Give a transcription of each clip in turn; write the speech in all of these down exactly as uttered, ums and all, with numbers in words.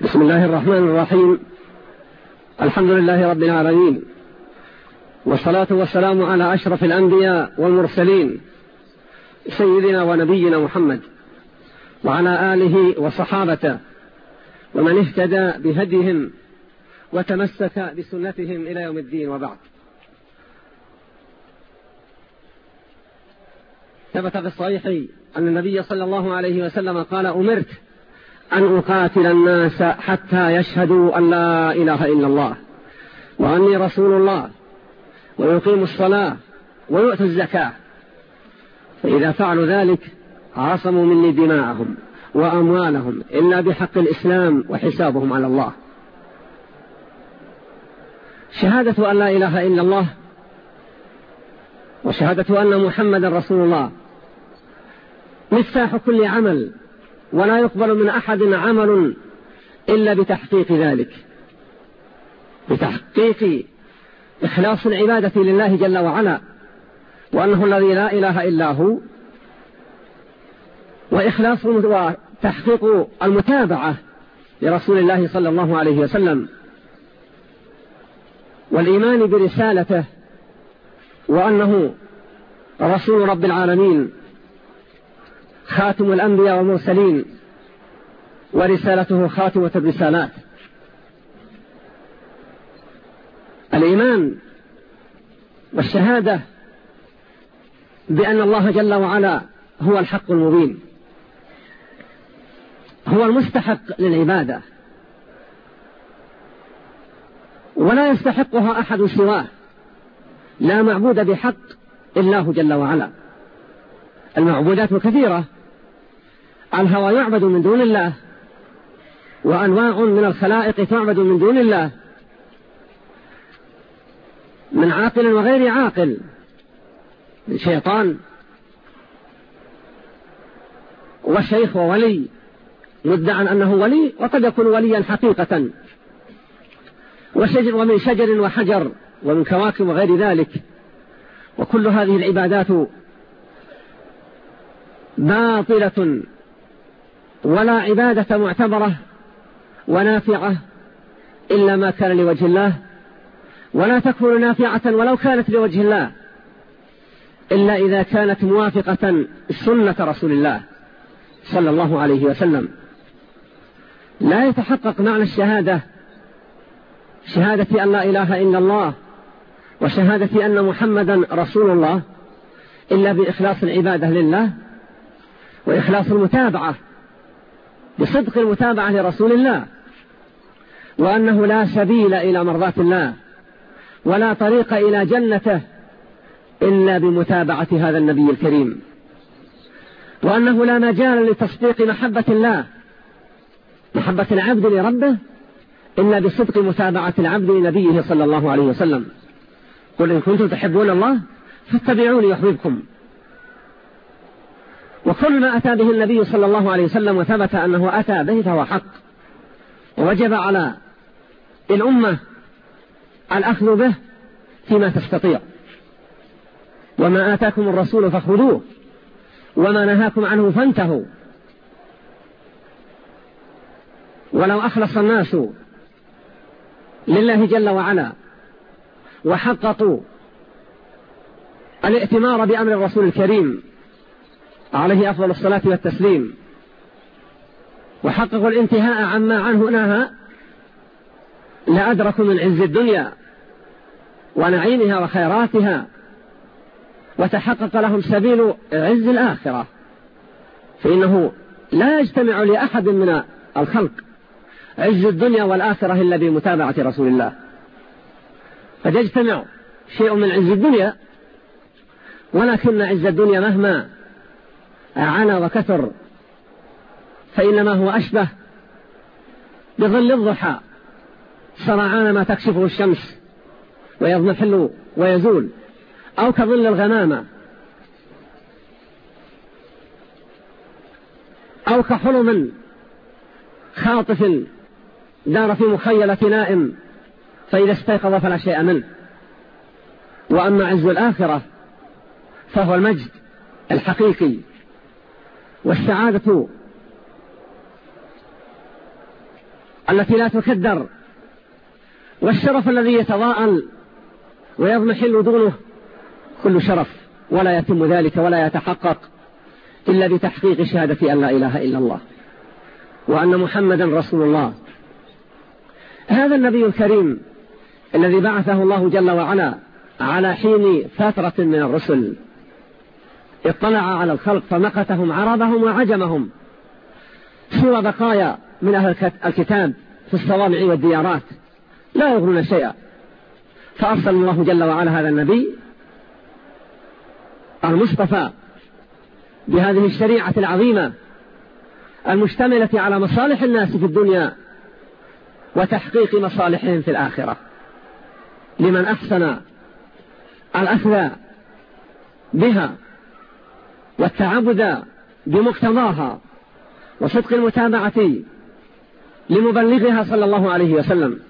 بسم الله الرحمن الرحيم. الحمد لله رب العالمين، والصلاة والسلام على أشرف الأنبياء والمرسلين سيدنا ونبينا محمد وعلى آله وصحابته ومن اهتدى بهديهم وتمسك بسنتهم إلى يوم الدين، وبعد. ثبت في الصحيح أن النبي صلى الله عليه وسلم قال: أمرت أن أقاتل الناس حتى يشهدوا أن لا إله إلا الله وأني رسول الله ويقيموا الصلاة ويؤتوا الزكاة، فإذا فعلوا ذلك عصموا مني دماءهم وأموالهم إلا بحق الإسلام وحسابهم على الله. شهادة أن لا إله إلا الله وشهادة أن محمد رسول الله مفتاح كل عمل، ولا يقبل من أحد عمل إلا بتحقيق ذلك، بتحقيق إخلاص العبادة لله جل وعلا، وأنه الذي لا إله إلا هو، وإخلاص وتحقيق المتابعة لرسول الله صلى الله عليه وسلم، والإيمان برسالته وأنه رسول رب العالمين خاتم الأنبياء والمرسلين، ورسالته خاتمة الرسالات. الإيمان والشهادة بأن الله جل وعلا هو الحق المبين، هو المستحق للعبادة، ولا يستحقها أحد سواه، لا معبود بحق إلا هو جل وعلا. المعبودات كثيرة، الهوى يعبد من دون الله، وأنواع من الخلائق تعبد من دون الله، من عاقل وغير عاقل، من شيطان وشيخ وولي مدعى أنه ولي وقد يكون وليا حقيقة، وشجر ومن شجر وحجر ومن كواكب وغير ذلك. وكل هذه العبادات باطلة، ولا عبادة معتبرة ونافعة إلا ما كان لوجه الله، ولا تكون نافعة ولو كانت لوجه الله إلا إذا كانت موافقة سنة رسول الله صلى الله عليه وسلم. لا يتحقق معنى الشهادة، شهادة أن لا إله إلا الله وشهادة أن محمدا رسول الله، إلا بإخلاص العبادة لله، وإخلاص المتابعة بصدق المتابعة لرسول الله، وأنه لا سبيل إلى مرضاة الله ولا طريق إلى جنته إلا بمتابعة هذا النبي الكريم، وأنه لا مجال لتصديق محبة الله، محبة العبد لربه، إلا بصدق متابعة العبد لنبيه صلى الله عليه وسلم. قل إن كنتم تحبون الله فاتبعوني يحببكم. وكل ما أتى به النبي صلى الله عليه وسلم وثبت أنه أتى به فهو حق، ووجب على الأمة الأخذ به فيما تستطيع. وما آتاكم الرسول فخذوه وما نهاكم عنه فانتهوا. ولو أخلص الناس لله جل وعلا وحققوا الائتمار بأمر الرسول الكريم عليه أفضل الصلاة والتسليم، وحققوا الانتهاء عما عنه نهى، لأدركوا من عز الدنيا ونعيمها وخيراتها، وتحقق لهم سبيل عز الآخرة. فإنه لا يجتمع لأحد من الخلق عز الدنيا والآخرة إلا بمتابعة رسول الله. قد يجتمع شيء من عز الدنيا، ولكن عز الدنيا مهما عانى وكثر فإنما هو أشبه بظل الضحى سرعان ما تكشفه الشمس ويضمحل ويزول، أو كظل الغمامة، أو كحلم خاطف دار في مخيلة نائم فإذا استيقظ فلا شيء منه. وأما عز الآخرة فهو المجد الحقيقي والسعادة التي لا تكدر، والشرف الذي يتضاءل ويضمحل دونه كل شرف، ولا يتم ذلك ولا يتحقق إلا بتحقيق شهادة أن لا إله إلا الله وأن محمدا رسول الله. هذا النبي الكريم الذي بعثه الله جل وعلا على حين فترة من الرسل اطلع على الخلق فمقتهم عربهم وعجمهم سوى بقايا من أهل الكتاب في الصوامع والديارات لا يغرون شيئا، فأرسل الله جل وعلا هذا النبي المصطفى بهذه الشريعة العظيمة المشتملة على مصالح الناس في الدنيا وتحقيق مصالحهم في الآخرة لمن أحسن الأخذ بها والتعبد بمقتضاها وصدق المتابعة لمبلغها صلى الله عليه وسلم.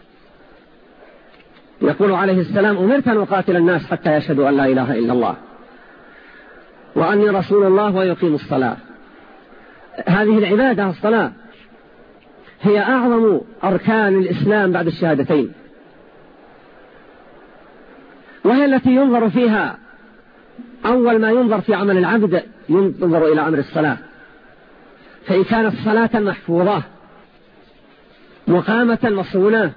يقول عليه السلام: أمرت أن أقاتل الناس حتى يشهدوا أن لا إله إلا الله وأني رسول الله ويقيم الصلاة. هذه العبادة الصلاة هي أعظم أركان الإسلام بعد الشهادتين، وهي التي ينظر فيها أول ما ينظر في عمل العبد ينظر إلى أمر الصلاة، فإن كانت صلاة محفوظة مقامة مصونة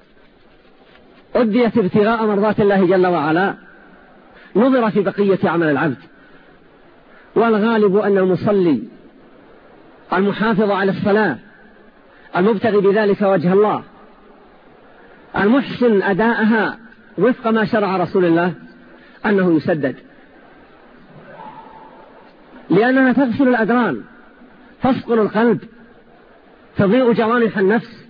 أديت ابتغاء مرضات الله جل وعلا نظر في بقية عمل العبد. والغالب أن المصلي المحافظ على الصلاة المبتغي بذلك وجه الله المحسن أداءها وفق ما شرع رسول الله أنه يسدد، لأنها تغسل الأدران، تسقل القلب، تضيء جوانح النفس،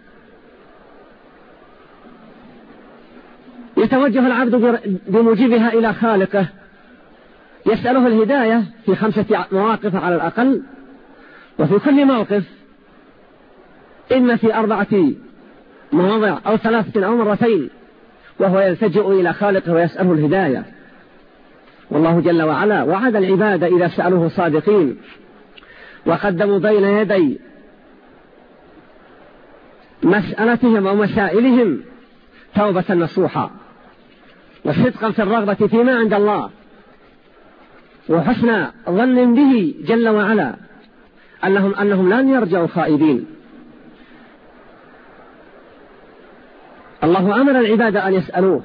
يتوجه العبد بموجبها إلى خالقه، يسأله الهداية في خمسة مواقف على الأقل، وفي كل موقف إما في أربعة مواضع أو ثلاثة أو مرتين وهو يلتجئ إلى خالقه ويسأله الهداية. والله جل وعلا وعد العباد إذا سألوه صادقين وقدموا بين يدي مسألتهم أو مسائلهم توبة نصوحا وصدقا في الرغبة فيما عند الله وحسن ظن به جل وعلا أنهم, أنهم لن يرجعوا خائبين. الله أمر العباد أن يسألوه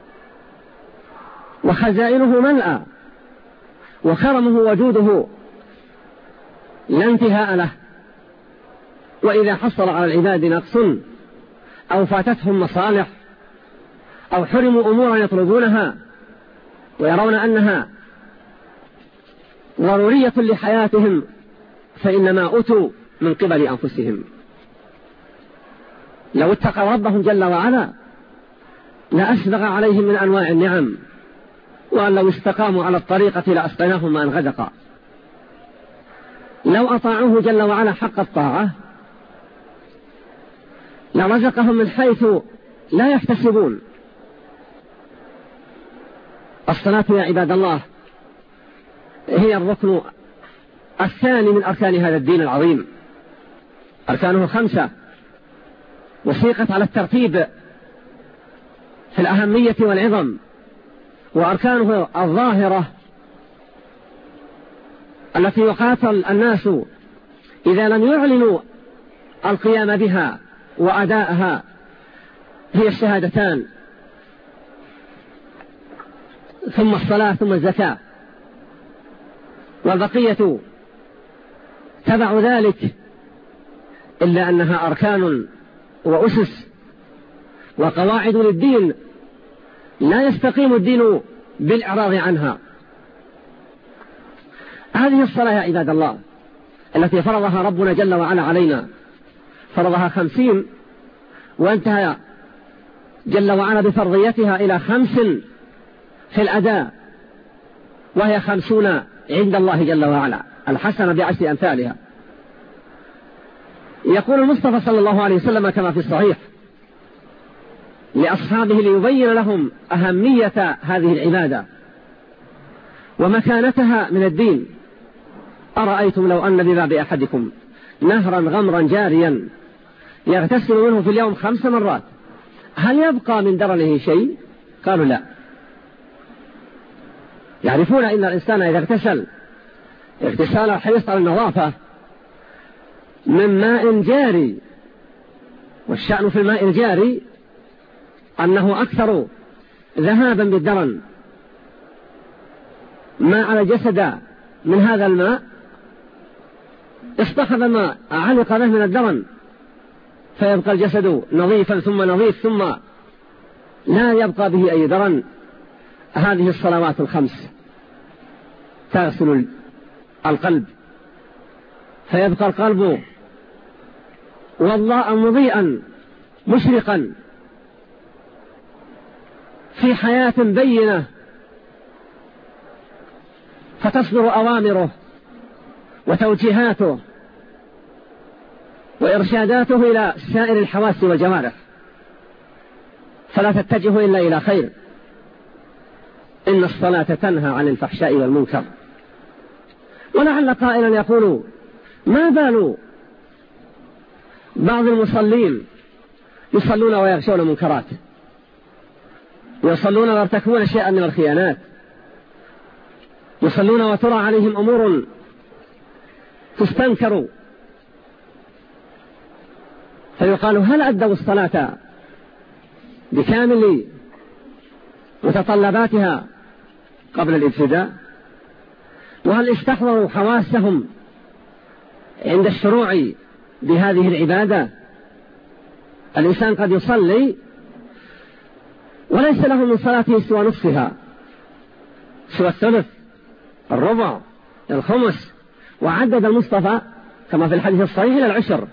وخزائنه ملأى وكرمه وجوده لا انتهاء له، وإذا حصل على العباد نقص أو فاتتهم مصالح أو حرموا أمورا يطلبونها ويرون أنها ضرورية لحياتهم فإنما أتوا من قبل أنفسهم. لو اتقوا ربهم جل وعلا لأسبغ عليهم من أنواع النعم، وأن لو استقاموا على الطريقة لأسقناهم ماء غدقا. لو أطاعوه جل وعلا حق الطاعة لرزقهم من حيث لا يحتسبون. الصلاة يا عباد الله هي الركن الثاني من أركان هذا الدين العظيم، أركانه خمسة وسيقت على الترتيب في الأهمية والعظم، وأركانه الظاهرة التي يقاتل الناس إذا لم يعلنوا القيام بها وأداءها هي الشهادتان ثم الصلاة ثم الزكاة، والبقية تبع ذلك، إلا أنها أركان وأسس وقواعد للدين لا يستقيم الدين بالإعراض عنها. هذه الصلاة يا عباد الله التي فرضها ربنا جل وعلا علينا، فرضها خمسين وانتهى جل وعلا بفرضيتها إلى خمس في الأداء، وهي خمسون عند الله جل وعلا، الحسنة بعشر أمثالها. يقول المصطفى صلى الله عليه وسلم كما في الصحيح لأصحابه ليبين لهم أهمية هذه العبادة ومكانتها من الدين: أرأيتم لو أن بباب أحدكم نهرا غمرا جاريا يغتسل منه في اليوم خمس مرات، هل يبقى من درنه شيء؟ قالوا لا. يعرفون أن الإنسان إذا اغتسل اغتسال الحريص على النظافة من ماء جاري، والشأن في الماء الجاري أنه أكثر ذهابا بالدرن، ما على جسد من هذا الماء اصطحب ما علق به من الدرن، فيبقى الجسد نظيفا ثم نظيف ثم لا يبقى به أي درن. هذه الصلوات الخمس تغسل القلب، فيبقى القلب وضاء مضيئا مشرقا في حياة بينة، فتصدر أوامره وتوجيهاته وإرشاداته إلى سائر الحواس والجوارح، فلا تتجه إلا إلى خير. إن الصلاة تنهى عن الفحشاء والمنكر. ولعل قائلا يقول: ما بال بعض المصلين يصلون ويغشون منكرات، يصلون ويرتكبون شيئا من الخيانات، يصلون وترى عليهم أمور تستنكر، فيقال: هل أدوا الصلاة بكامل متطلباتها قبل الابتداء؟ وهل استحضروا حواسهم عند الشروع بهذه العبادة؟ الإنسان قد يصلي وليس له من صلاته سوى نصفها، سوى الثلث، الربع، الخمس، وعدد المصطفى كما في الحديث الصحيح إلى العشر،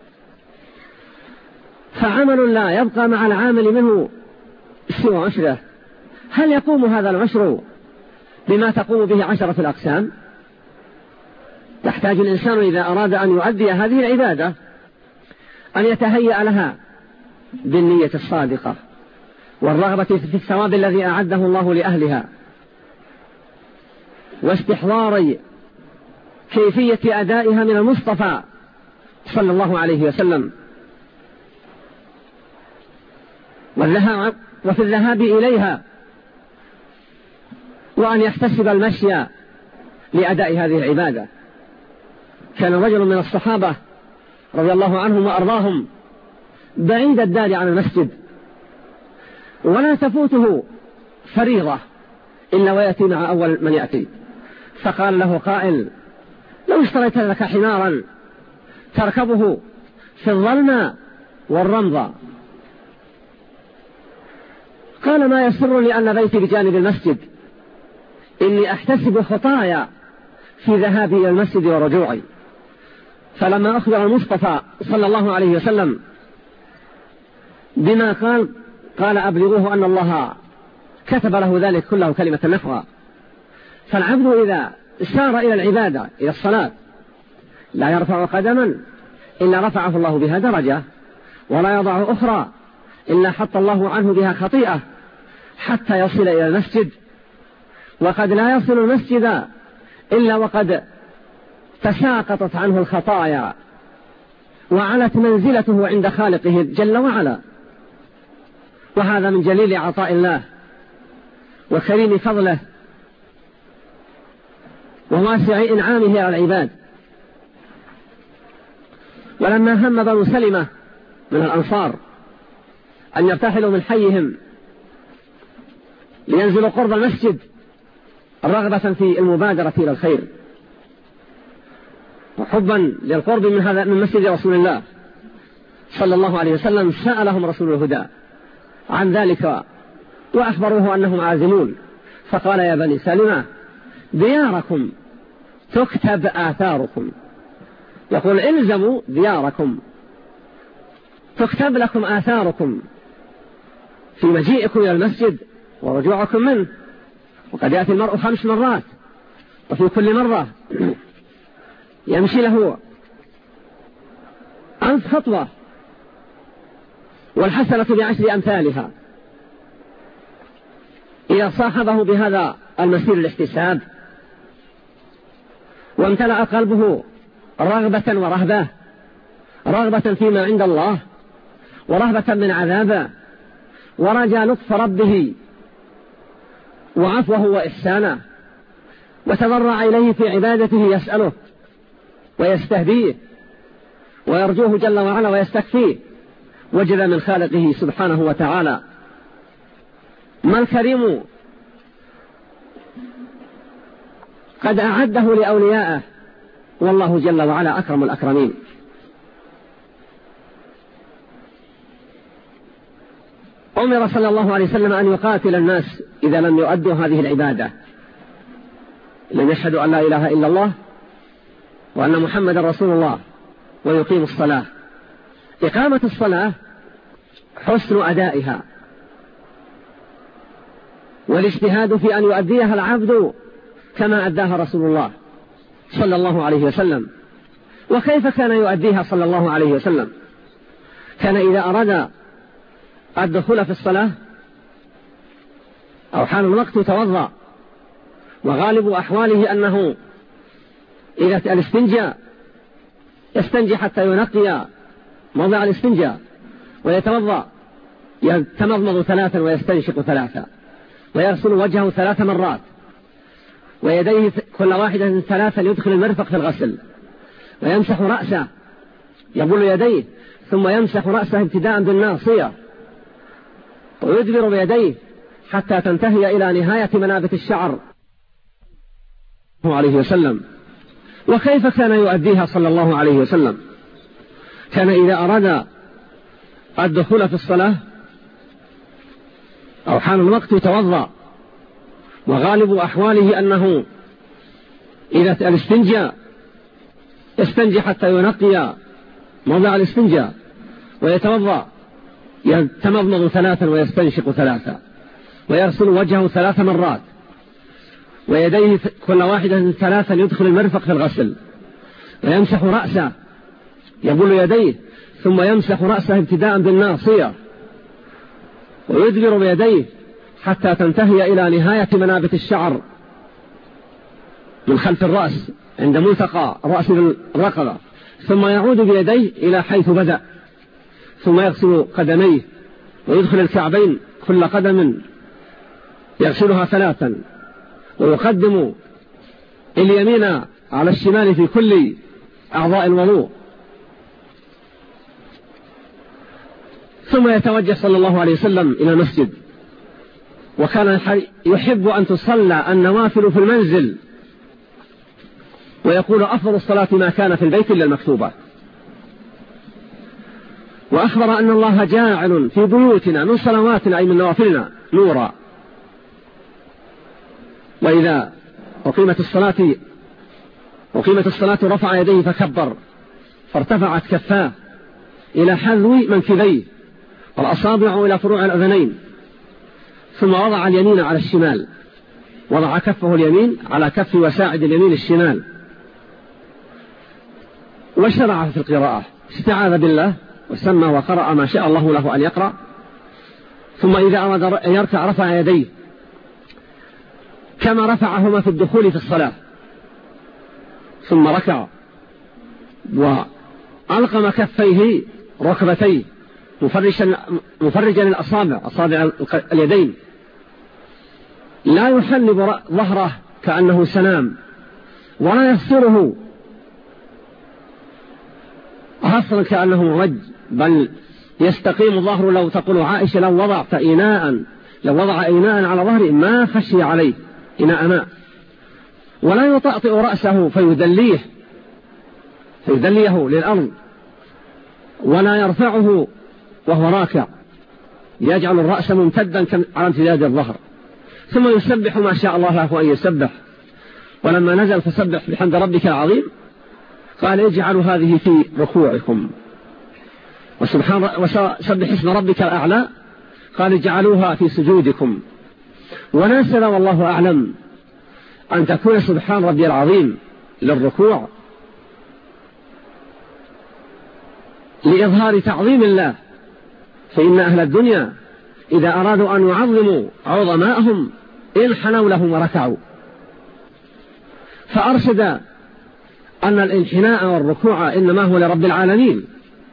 فعمل لا يبقى مع العامل منه سوى عشره. هل يقوم هذا العشر بما تقوم به عشرة الأقسام؟ يحتاج الإنسان إذا أراد أن يؤدي هذه العبادة أن يتهيأ لها بالنية الصادقة والرغبة في الثواب الذي أعده الله لأهلها، واستحضار كيفية أدائها من المصطفى صلى الله عليه وسلم، وفي الذهاب إليها، وأن يحتسب المشي لأداء هذه العبادة. كان رجل من الصحابة رضي الله عنهم وأرضاهم بعيد الدار عن المسجد، ولا تفوته فريضة إلا ويأتي مع أول من يأتي، فقال له قائل: لو اشتريت لك حمارا تركبه في الظلمة والرمضة. قال: ما يسرني أن بيتي بجانب المسجد، إني أحتسب خطايا في ذهابي إلى المسجد ورجوعي. فلما أخبر المصطفى صلى الله عليه وسلم بما قال، قال: أبلغوه أن الله كتب له ذلك كله كلمة نفغى. فالعبد إذا سار إلى العبادة إلى الصلاة لا يرفع قدما إلا رفعه الله بها درجة، ولا يضع أخرى إلا حط الله عنه بها خطيئة حتى يصل إلى المسجد. وقد لا يصل المسجد إلا وقد تساقطت عنه الخطايا وعلت منزلته عند خالقه جل وعلا. وهذا من جليل عطاء الله وكريم فضله وواسع إنعامه على العباد. ولما هم بنو سلمة من الأنصار أن يرتحلوا من حيهم لينزلوا قرب المسجد رغبة في المبادرة إلى الخير وحبا للقرب من هذا من مسجد رسول الله صلى الله عليه وسلم، سألهم رسول الهدى عن ذلك وأخبروه أنهم عازمون، فقال: يا بني سلمة، دياركم تكتب آثاركم. يقول: إلزموا دياركم تكتب لكم آثاركم في مجيئكم إلى المسجد ورجوعكم منه. وقد يأتي المرء خمس مرات، وفي كل مرة يمشي له ألف خطوة، والحسنة بعشر أمثالها. إذا صاحبه بهذا المسير الاحتساب وامتلأ قلبه رغبة ورهبة رغبة فيما عند الله ورهبة من عذابه ورجى لطف ربه وعفوه وإحسانه، وتضرع إليه في عبادته يسأله ويستهديه ويرجوه جل وعلا ويستكفيه، وجد من خالقه سبحانه وتعالى ما الكريم قد أعده لأوليائه، والله جل وعلا أكرم الأكرمين. أمر صلى الله عليه وسلم أن يقاتل الناس إذا لم يؤدوا هذه العبادة، لم يشهدوا أن لا إله إلا الله وأن محمد رسول الله ويقيم الصلاة. إقامة الصلاة حسن أدائها والاجتهاد في أن يؤديها العبد كما أداها رسول الله صلى الله عليه وسلم. وكيف كان يؤديها صلى الله عليه وسلم؟ كان إذا أراد الدخول في الصلاة أو حان الوقت توضأ، وغالب أحواله أنه إذا الاستنجاء يستنجي حتى ينقي موضع الاستنجاء ويتوضأ، يتمضمض ثلاثا ويستنشق ثلاثا ويغسل وجهه ثلاث مرات ويديه كل واحدة ثلاثا يدخل المرفق في الغسل، ويمسح رأسه يبل يديه ثم يمسح رأسه ابتداء بالناصية ويدبر بيديه حتى تنتهي إلى نهاية منابت الشعر عليه وسلم. وكيف كان يؤديها صلى الله عليه وسلم؟ كان إذا أراد الدخول في الصلاة أو حان الوقت توضأ، وغالب أحواله أنه إذا الاستنجاء يستنجي حتى ينقي موضع الاستنجاء ويتوضأ، يتمضمض ثلاثا ويستنشق ثلاثا ويغسل وجهه ثلاث مرات ويديه كل واحدة ثلاثا يدخل المرفق في الغسل، ويمسح رأسه يبل يديه ثم يمسح رأسه ابتداء بالناصية ويدبر بيديه حتى تنتهي إلى نهاية منابت الشعر من خلف الرأس عند ملتقى رأس الرقبة، ثم يعود بيديه إلى حيث بدأ، ثم يغسل قدميه ويدخل الكعبين كل قدم يغسلها ثلاثا، ويقدم اليمين على الشمال في كل أعضاء الوضوء، ثم يتوجه صلى الله عليه وسلم إلى المسجد. وكان يحب أن تصلى النوافل في المنزل، ويقول أفضل الصلاة ما كان في البيت إلا المكتوبة. وأخبر أن الله جاعل في بيوتنا من صلواتنا أي من نوافلنا نورا، وإذا أقيمت الصلاة أقيمت الصلاة رفع يديه فكبر، فارتفعت كفاه إلى حذو منكبيه والأصابع إلى فروع الأذنين، ثم وضع اليمين على الشمال، وضع كفه اليمين على كف وساعد اليمين الشمال، وشرع في القراءة، استعاذ بالله وسمى وقرأ ما شاء الله له أن يقرأ. ثم إذا أراد أن يركع رفع يديه كما رفعهما في الدخول في الصلاة، ثم ركع وألقم كفيه ركبتيه مفرجا مفرجا الأصابع أصابع اليدين، لا يحلب ظهره كأنه سنام ولا يخسره حصرا كأنه مرج، بل يستقيم الظهر. لو تقول عائشة لو وضعت إناء لو وضع إناء على ظهره ما خشي عليه إناء ماء، ولا يطأطئ رأسه فيدليه فيدليه للأرض، ولا يرفعه وهو راكع، يجعل الرأس ممتدا على امتداد الظهر، ثم يسبح ما شاء الله له أن يسبح. ولما نزل فسبح بحمد ربك العظيم قال اجعلوا هذه في ركوعكم، وسبحان وسبح اسم ربك الأعلى قال اجعلوها في سجودكم. وناسنا والله أعلم أن تكون سبحان ربي العظيم للركوع لإظهار تعظيم الله، فإن أهل الدنيا إذا أرادوا أن يعظموا عظماءهم انحنوا لهم وركعوا. فأرشد أن الانحناء والركوع إنما هو لرب العالمين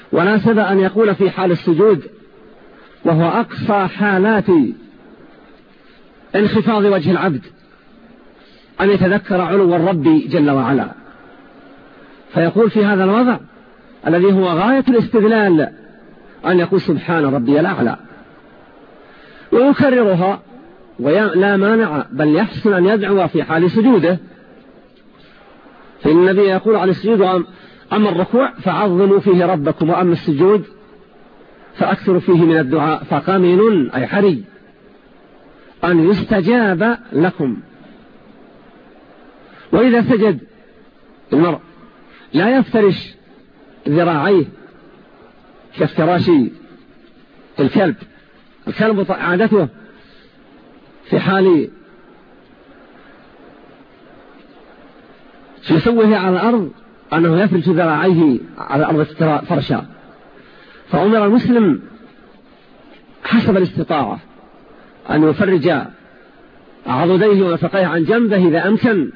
وناسب أن يقول في حال السجود، وهو أقصى حالات انخفاض وجه العبد، أن يتذكر علو الرب جل وعلا، فيقول في هذا الوضع الذي هو غاية الاستدلال أن يقول سبحان ربي الأعلى، ويكررها ولا مانع، بل يحسن أن يدعو في حال سجوده. فإن النبي يقول عن السجود: أما الركوع فعظموا فيه ربكم، وأما السجود فأكثروا فيه من الدعاء، فقامن أي حري أن يستجاب لكم. وإذا سجد المرء لا يفترش ذراعيه كافتراش الكلب. الكلب عادته في حال يسويه على الأرض أنه يفرش ذراعيه على الأرض فرشا، فأمر المسلم حسب الاستطاعة أن يفرج عضديه ومرفقيه عن جنبه إذا أمكن،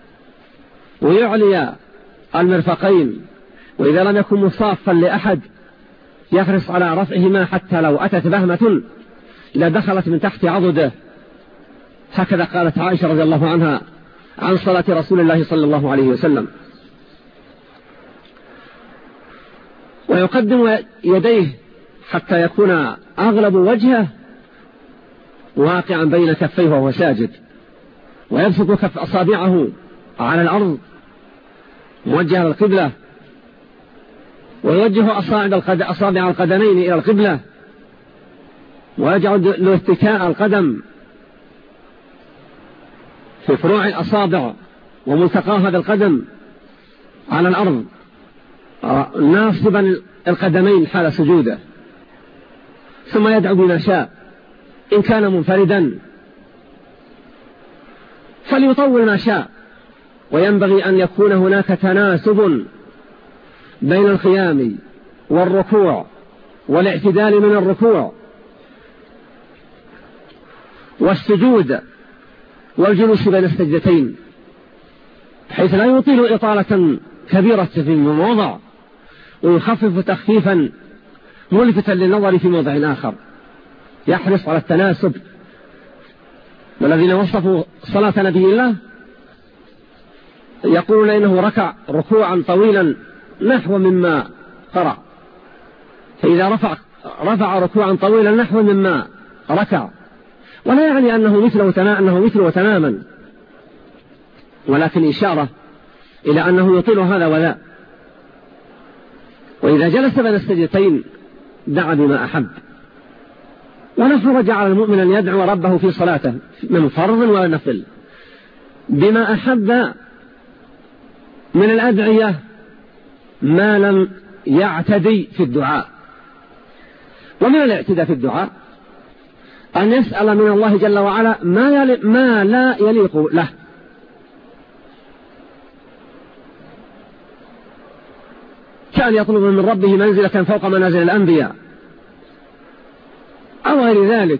ويعلي المرفقين، وإذا لم يكن مصافا لأحد يحرص على رفعهما حتى لو أتت بهمة إذا دخلت من تحت عضده. هكذا قالت عائشة رضي الله عنها عن صلاة رسول الله صلى الله عليه وسلم. ويقدم يديه حتى يكون أغلب وجهه واقعا بين كفيه وهو ساجد، ويبسط كف أصابعه على الأرض موجه للقبلة، ويوجه أصابع القدمين إلى القبلة، ويجعل له اتكاء القدم في فروع الأصابع وملتقاها بالقدم على الأرض، ناصبا القدمين حال سجوده. ثم يدعو بما شاء، إن كان منفردا فليطول ما شاء، وينبغي أن يكون هناك تناسب بين القيام والركوع والاعتدال من الركوع والسجود والجلوس بين السجدتين، حيث لا يطيل إطالة كبيرة في موضع ويخفف تخفيفا ملفتا للنظر في موضع آخر، يحرص على التناسب. والذين وصفوا صلاة نبي الله يقولون إنه ركع ركوعا طويلا نحو مما قرأ، فإذا رفع, رفع ركوعا طويلا نحو مما ركع، ولا يعني أنه مثله تماما أنه مثله تماما، ولكن إشارة إلى أنه يطيل هذا وذا. وإذا جلس بين السجدتين دعا بما أحب، ونحن جعل المؤمن أن يدعو ربه في صلاته من فرض ونفل بما أحب من الأدعية ما لم يعتدي في الدعاء. ومن الاعتداء في الدعاء أن يسأل من الله جل وعلا ما, ما لا يليق له، كان يطلب من ربه منزلة فوق منازل الأنبياء أو غير ذلك.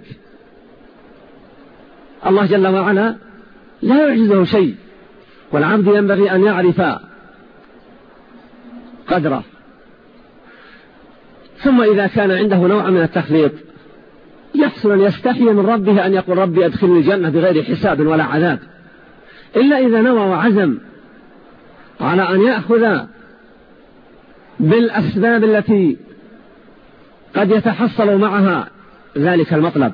الله جل وعلا لا يعجزه شيء، والعبد ينبغي أن يعرف قدره. ثم إذا كان عنده نوع من التخليط يحسن أن يستحي من ربه أن يقول ربي أدخلني الجنة بغير حساب ولا عذاب، إلا إذا نوى وعزم على أن يأخذ بالأسباب التي قد يتحصل معها ذلك المطلب.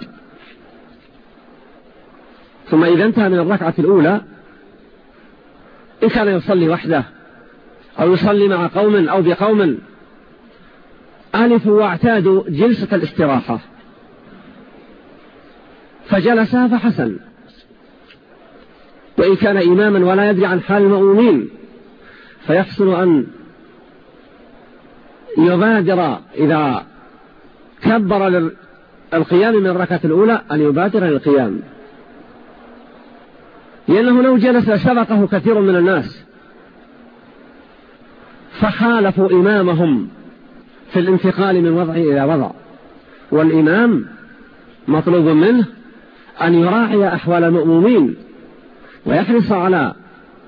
ثم إذا انتهى من الركعة الأولى إن كان يصلي وحده أو يصلي مع قوم أو بقوم ألفوا واعتادوا جلسة الاستراحة فجلس فحسن. وإن كان إماما ولا يدري عن حال المؤمنين فيحسن أن يبادر إذا كبر للقيام من الركعة الأولى أن يبادر للقيام، لأنه لو جلس سبقه كثير من الناس فخالفوا إمامهم في الانتقال من وضع إلى وضع. والإمام مطلوب منه أن يراعي أحوال المؤمنين ويحرص على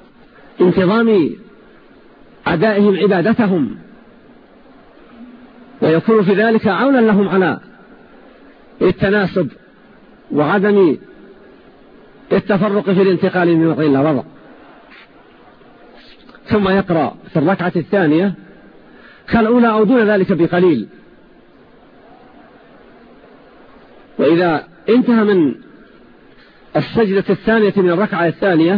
انتظام أدائهم عبادتهم، ويكون في ذلك عونا لهم على التناسب وعدم التفرق في الانتقال من وضع إلى وضع. ثم يقرأ في الركعة الثانية كالأولى أو دون ذلك بقليل. وإذا انتهى من السجدة الثانية من الركعة الثانية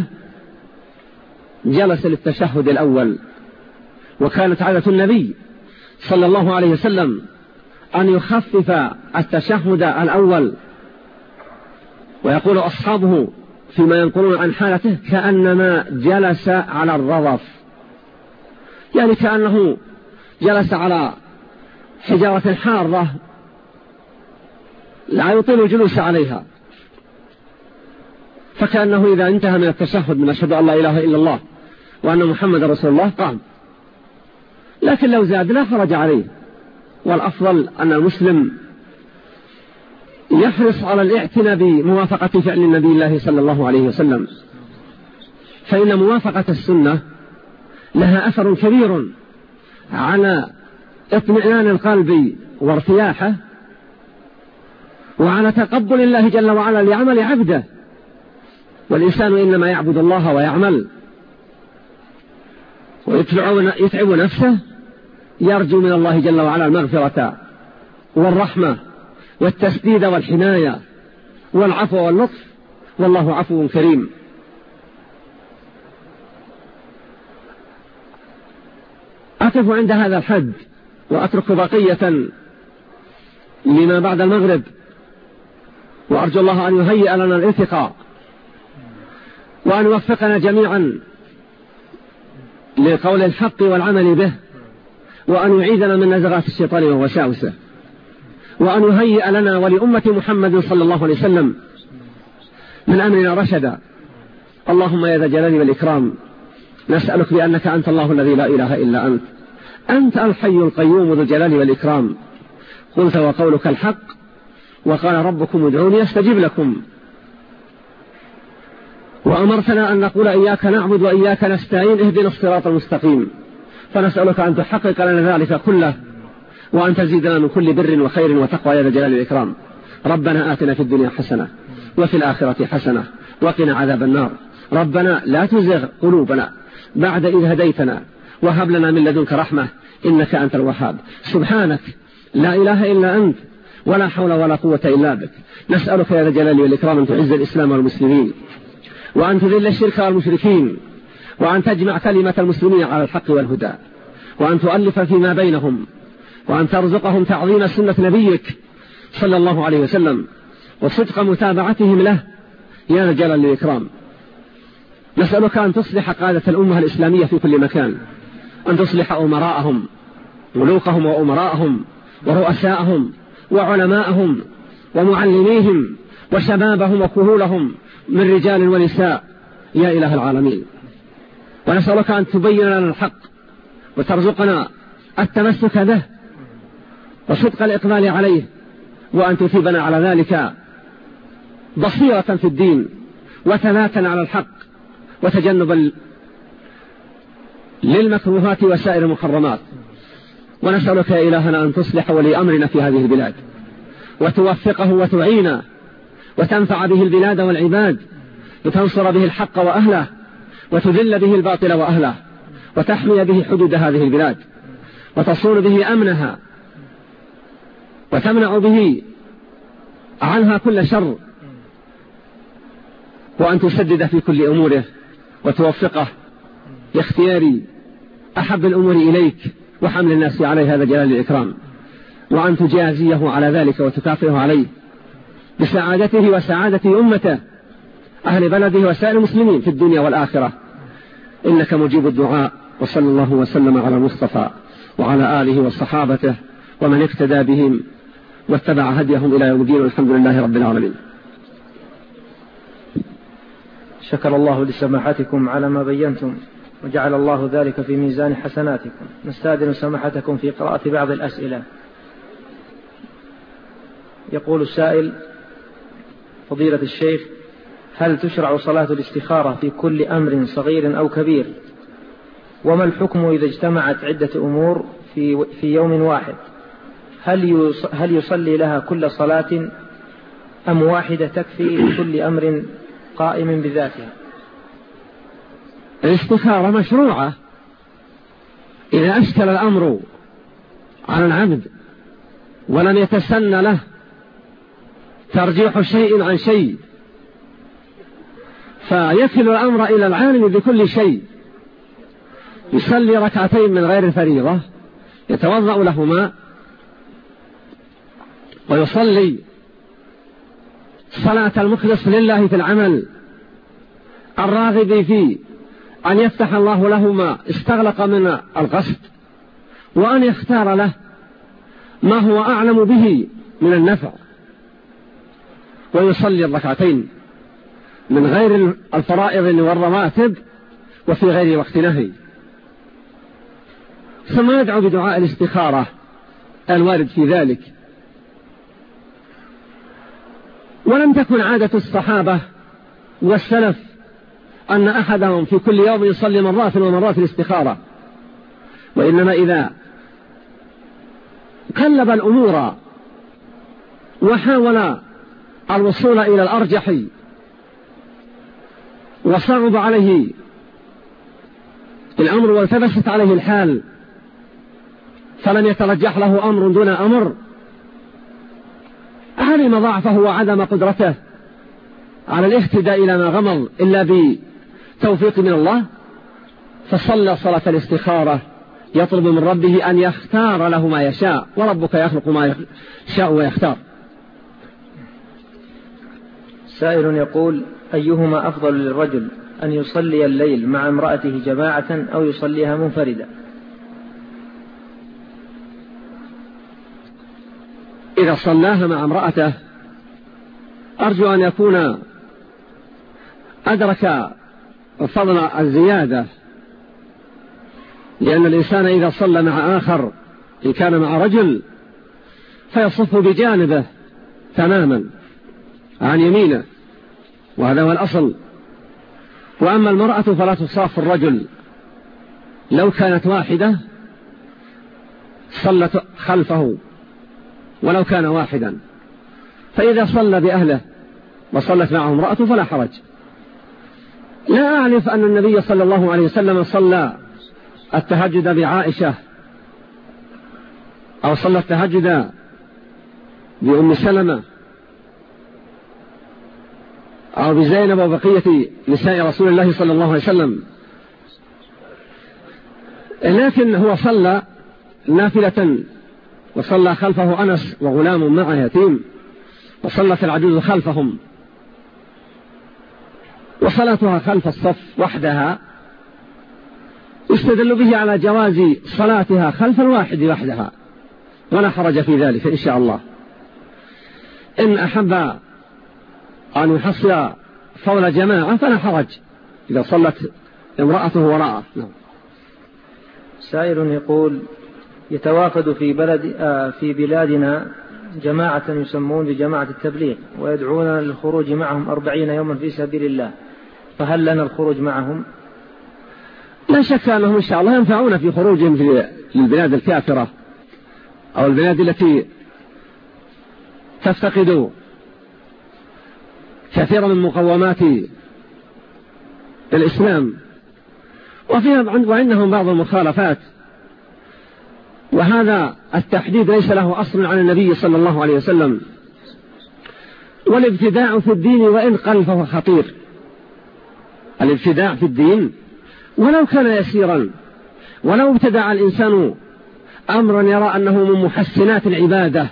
جلس للتشهد الأول. وكانت عادة النبي صلى الله عليه وسلم أن يخفف التشهد الأول، ويقول أصحابه فيما ينقلون عن حالته كأنما جلس على الرضف، يعني كأنه جلس على حجارة حارة لا يطيل الجلوس عليها، فكأنه إذا انتهى من التشهد من أشهد أن لا إله إلا الله وأن محمد رسول الله قام. لكن لو زاد لا حرج عليه، والأفضل أن المسلم يحرص على الاعتناء بموافقة فعل النبي الله صلى الله عليه وسلم، فإن موافقة السنة لها أثر كبير على اطمئنان القلب وارتياحه، وعلى تقبل الله جل وعلا لعمل عبده. والإنسان إنما يعبد الله ويعمل ويتعب نفسه يرجو من الله جل وعلا المغفرة والرحمة والتسديد والحماية والعفو واللطف، والله عفو كريم. أقف عند هذا الحد وأترك بقية لما بعد المغرب، وأرجو الله أن يهيئ لنا الارتقاء وأن يوفقنا جميعا لقول الحق والعمل به، وأن يعيذنا من نزغات الشيطان ووساوسه، وأن يهيئ لنا ولأمة محمد صلى الله عليه وسلم من أمرنا رشدا. اللهم يا ذا الجلال والإكرام نسألك بأنك أنت الله الذي لا إله إلا أنت، أنت الحي القيوم ذو الجلال والإكرام. قلت وقولك الحق، وقال ربكم ادعوني أستجب لكم، وأمرتنا أن نقول إياك نعبد وإياك نستعين اهدنا الصراط المستقيم، فنسألك أن تحقق لنا ذلك كله، وأن تزيدنا من كل بر وخير وتقوى يا ذا الجلال والإكرام. ربنا آتنا في الدنيا حسنة وفي الآخرة حسنة وقنا عذاب النار. ربنا لا تزغ قلوبنا بعد إذ هديتنا وهب لنا من لدنك رحمة إنك أنت الوهاب. سبحانك لا إله إلا أنت ولا حول ولا قوة إلا بك. نسألك يا ذا الجلال والإكرام أن تعز الإسلام والمسلمين، وأن تذل الشرك والمشركين، وأن تجمع كلمة المسلمين على الحق والهدى، وأن تؤلف فيما بينهم، وأن ترزقهم تعظيم سنة نبيك صلى الله عليه وسلم وصدق متابعتهم له يا ذا الجلال والإكرام. نسألك أن تصلح قادة الأمة الإسلامية في كل مكان، أن تصلح أمراءهم، ملوكهم وأمراءهم ورؤساءهم وعلماءهم ومعلميهم وشبابهم وكهولهم من رجال ونساء يا إله العالمين. ونسألك أن تبين لنا الحق وترزقنا التمسك به وصدق الإقبال عليه، وأن تثيبنا على ذلك بصيرة في الدين وثباتا على الحق وتجنبا للمكروهات وسائر المحرمات. ونسألك يا إلهنا أن تصلح ولي أمرنا في هذه البلاد وتوفقه وتعينه وتنفع به البلاد والعباد، وتنصر به الحق وأهله وتذل به الباطل وأهله، وتحمي به حدود هذه البلاد وتصون به أمنها وتمنع به عنها كل شر، وأن تسدد في كل أموره وتوفقه لاختيار أحب الأمور إليك وحمل الناس عليه هذا الجلال والإكرام، وأن تجازيه على ذلك وتكافئه عليه بسعادته وسعادة أمته أهل بلده وسائر المسلمين في الدنيا والآخرة، إنك مجيب الدعاء. وصلى الله وسلم على المصطفى وعلى آله وصحابته ومن اقتدى بهم واتبع هديهم إلى يوم الدين، والحمد لله رب العالمين. شكر الله لسماحتكم على ما بينتم، وجعل الله ذلك في ميزان حسناتكم. نستأذن سماحتكم في قراءة بعض الأسئلة. يقول السائل: فضيلة الشيخ، هل تشرع صلاة الاستخارة في كل أمر صغير أو كبير؟ وما الحكم إذا اجتمعت عدة أمور في, في يوم واحد؟ هل يصلي لها كل صلاة أم واحدة تكفي لكل أمر قائم بذاتها؟ الاستخارة مشروعة إذا أشكل الأمر على العبد ولم يتسن له ترجيح شيء عن شيء، فيكل الأمر إلى العالم بكل شيء، يصلي ركعتين من غير الفريضة، يتوضأ لهما ويصلي صلاة المخلص لله في العمل الراغب في أن يفتح الله له ما استغلق من القصد، وأن يختار له ما هو أعلم به من النفع، ويصلي الركعتين من غير الفرائض والرواتب وفي غير وقت نهي، ثم يدعو بدعاء الاستخارة الوارد في ذلك. ولم تكن عادة الصحابة والسلف أن أحدهم في كل يوم يصلي مرات ومرات الاستخارة، وإنما إذا قلب الأمور وحاول الوصول إلى الأرجح وصعب عليه الأمر والتبست عليه الحال فلم يترجح له أمر دون أمر، علم ضعفه وعدم قدرته على الاهتداء إلى ما غمض إلا بتوفيق من الله، فصلى صلاة الاستخارة يطلب من ربه أن يختار له ما يشاء، وربك يخلق ما يشاء ويختار. سائل يقول: أيهما أفضل للرجل، أن يصلي الليل مع امرأته جماعة أو يصليها منفردا؟ إذا صلاها مع امرأته أرجو أن يكون أدرك فضل الزيادة، لأن الإنسان إذا صلى مع آخر إن كان مع رجل فيصف بجانبه تماما عن يمينه، وهذا هو الأصل. وأما المرأة فلا تصاف الرجل، لو كانت واحدة صلت خلفه ولو كان واحدا، فإذا صلى بأهله وصلت معه امرأة فلا حرج. لا أعرف أن النبي صلى الله عليه وسلم صلى التهجد بعائشة أو صلى التهجد بأم سلمة أو بزينب وبقية نساء رسول الله صلى الله عليه وسلم، لكن هو صلى نافلة وصلى خلفه أنس وغلام معه يتيم، وصلت العجوز خلفهم، وصلاتها خلف الصف وحدها يستدل به على جواز صلاتها خلف الواحد وحدها، ولا حرج في ذلك إن شاء الله، إن أحب أن يحصل فول جماعة فلا حرج إذا صلت امرأته وراءه. نعم. سائل يقول: يتوافد في بلد آه في بلادنا جماعة يسمون بجماعة التبليغ ويدعون للخروج معهم أربعين يوما في سبيل الله، فهل لنا الخروج معهم؟ لا شك أنهم إن شاء الله ينفعون في خروجهم في البلاد الكافرة أو البلاد التي تفتقد كثيرا من مقومات الإسلام وفيها وعندهم بعض المخالفات، وهذا التحديد ليس له أصل عن النبي صلى الله عليه وسلم. والابتداع في الدين وإن قل فهو خطير، الابتداع في الدين ولو كان يسيرا، ولو ابتدع الإنسان أمرا يرى أنه من محسنات العبادة،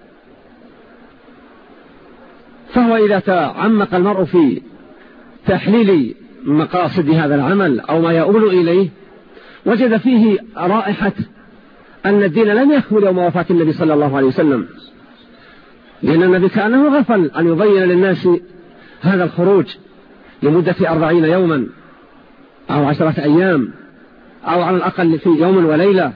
فهو إذا تعمق المرء في تحليل مقاصد هذا العمل أو ما يؤول إليه وجد فيه رائحة أن الدين لم يكمل يوم وفاة النبي صلى الله عليه وسلم، لأن النبي كأنه غفل أن يبين للناس هذا الخروج لمدة أربعين يوما أو عشرة أيام أو على الأقل في يوم وليلة.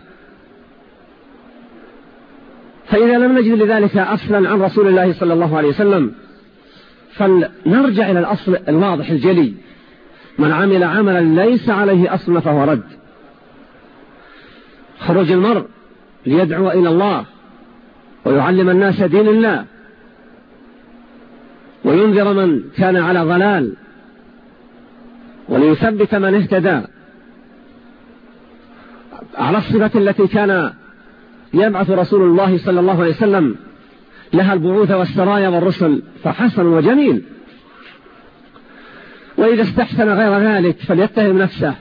فإذا لم نجد لذلك أصلا عن رسول الله صلى الله عليه وسلم فلنرجع إلى الأصل الواضح الجلي: من عمل عملا ليس عليه أصل فهو رد. خروج المرء ليدعو إلى الله ويعلم الناس دين الله وينذر من كان على ضلال وليثبت من اهتدى على الصفة التي كان يبعث رسول الله صلى الله عليه وسلم لها البعوث والسرايا والرسل، فحسن وجميل. وإذا استحسن غير ذلك فليتهم نفسه،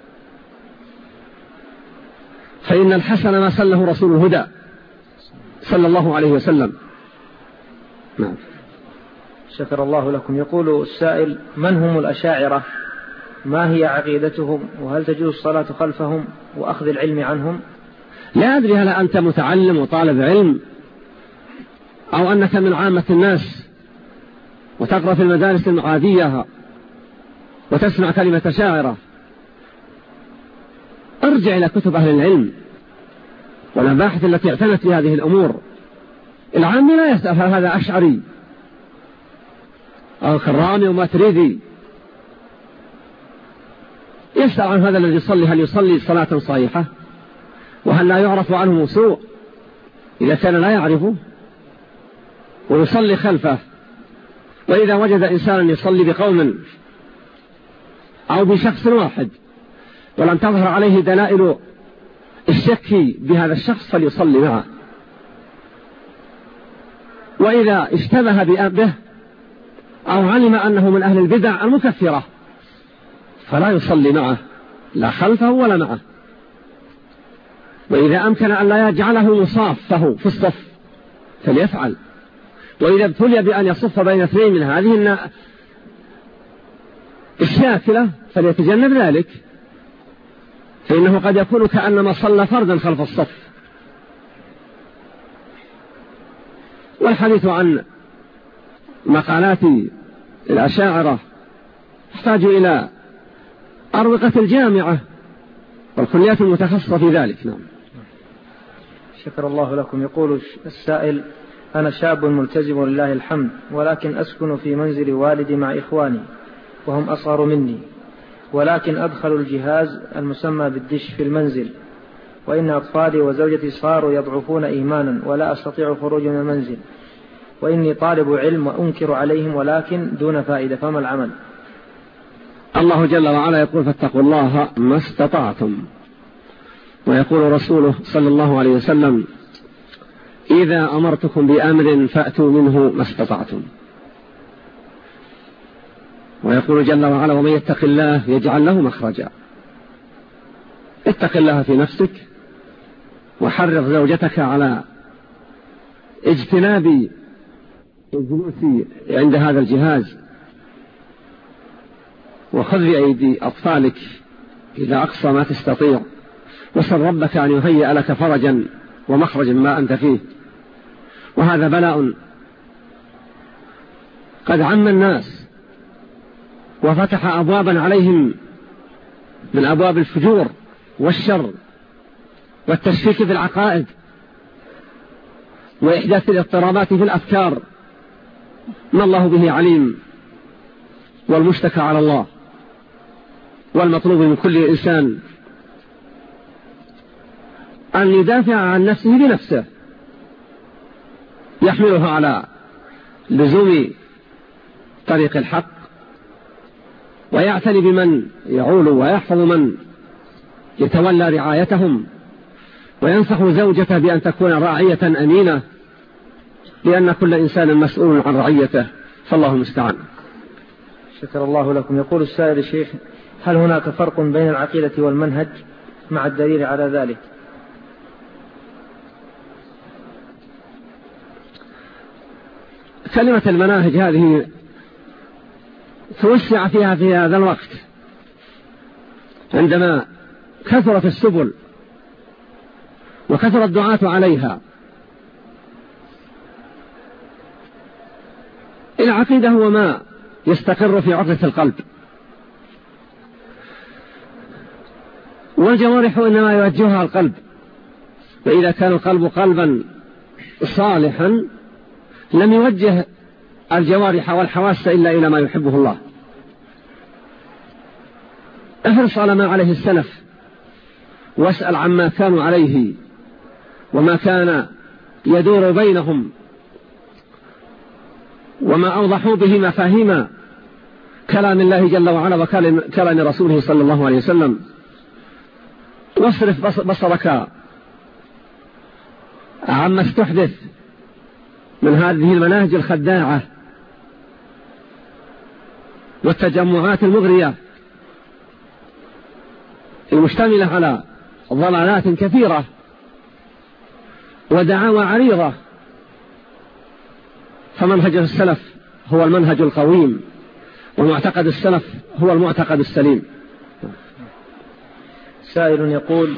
فإن الحسن ما سله رسول الهدى صلى الله عليه وسلم. نعم. شكر الله لكم. يقول السائل: من هم الأشاعرة؟ ما هي عقيدتهم؟ وهل تجوز الصلاة خلفهم وأخذ العلم عنهم؟ لا أدري هل أنت متعلم وطالب علم أو أنك من عامة الناس وتقرأ في المدارس المعادية وتسمع كلمة شاعرة. ارجع إلى كتب أهل العلم والمباحث التي اعتنت بهذه الأمور. العام لا يسأل هل هذا أشعري أو كرامي وماتريدي، يسأل عن هذا الذي يصلي هل يصلي صلاة صحيحة، وهل لا يعرف عنه سوء إذا كان لا يعرفه ويصلي خلفه. وإذا وجد إنسانا يصلي بقوم أو بشخص واحد ولم تظهر عليه دلائل الشك بهذا الشخص فليصلي معه. وإذا اشتبه بأبه أو علم أنه من أهل البدع المكفرة فلا يصلي معه، لا خلفه ولا معه. وإذا أمكن أن لا يجعله مصافه في الصف فليفعل. وإذا ابتلي بأن يصف بين اثنين من هذه الشاكلة فليتجنب ذلك، فإنه قد يكون كأنما صلى فردا خلف الصف. والحديث عن مقالات الأشاعرة يحتاج إلى أروقة الجامعة والكليات المتخصصة في ذلك. نعم. شكر الله لكم. يقول السائل: أنا شاب ملتزم لله الحمد، ولكن أسكن في منزل والدي مع إخواني وهم أصغر مني، ولكن أدخل الجهاز المسمى بالدش في المنزل، وإن أطفالي وزوجتي صاروا يضعفون إيمانا ولا أستطيع الخروج من المنزل، وإني طالب علم وأنكر عليهم ولكن دون فائدة، فما العمل؟ الله جل وعلا يقول: فاتقوا الله ما استطعتم. ويقول رسوله صلى الله عليه وسلم: إذا أمرتكم بأمر فأتوا منه ما استطعتم. ويقول جل وعلا: ومن يتق الله يجعل له مخرجا. اتق الله في نفسك وحرض زوجتك على اجتناب الجلوس عند هذا الجهاز، وخذ بأيدي أطفالك إذا أقصى ما تستطيع، وسل ربك أن يهيئ لك فرجا ومخرجا ما أنت فيه. وهذا بلاء قد عم الناس وفتح أبوابا عليهم من أبواب الفجور والشر والتشكيك في العقائد وإحداث الاضطرابات في الأفكار، ما الله به عليم. والمشتكى على الله، والمطلوب من كل إنسان أن يدافع عن نفسه بنفسه، يحملها على لزوم طريق الحق، ويعتني بمن يعول ويحفظ من يتولى رعايتهم، وينصح زوجته بأن تكون راعية أمينة، لأن كل إنسان مسؤول عن رعيته، فالله المستعان. شكر الله لكم. يقول السائل: الشيخ، هل هناك فرق بين العقيدة والمنهج مع الدليل على ذلك؟ كلمة المناهج هذه توسع فيها في هذا الوقت عندما كثرت السبل وكثر الدعاة عليها. العقيدة هو ما يستقر في عقدة القلب، والجوارح إنما يوجهها القلب. وإذا كان القلب قلبا صالحا لم يوجه الجوارح والحواس إلا إلى ما يحبه الله. احرص على ما عليه السلف، واسأل عما كانوا عليه وما كان يدور بينهم وما أوضحوا به مفاهيم كلام الله جل وعلا وكلام رسوله صلى الله عليه وسلم. واصرف بصرك عما استحدث من هذه المناهج الخداعة والتجمعات المغرية المشتملة على ضلالات كثيرة ودعاوى عريضة. فمنهج السلف هو المنهج القويم، ومعتقد السلف هو المعتقد السليم. سائل يقول: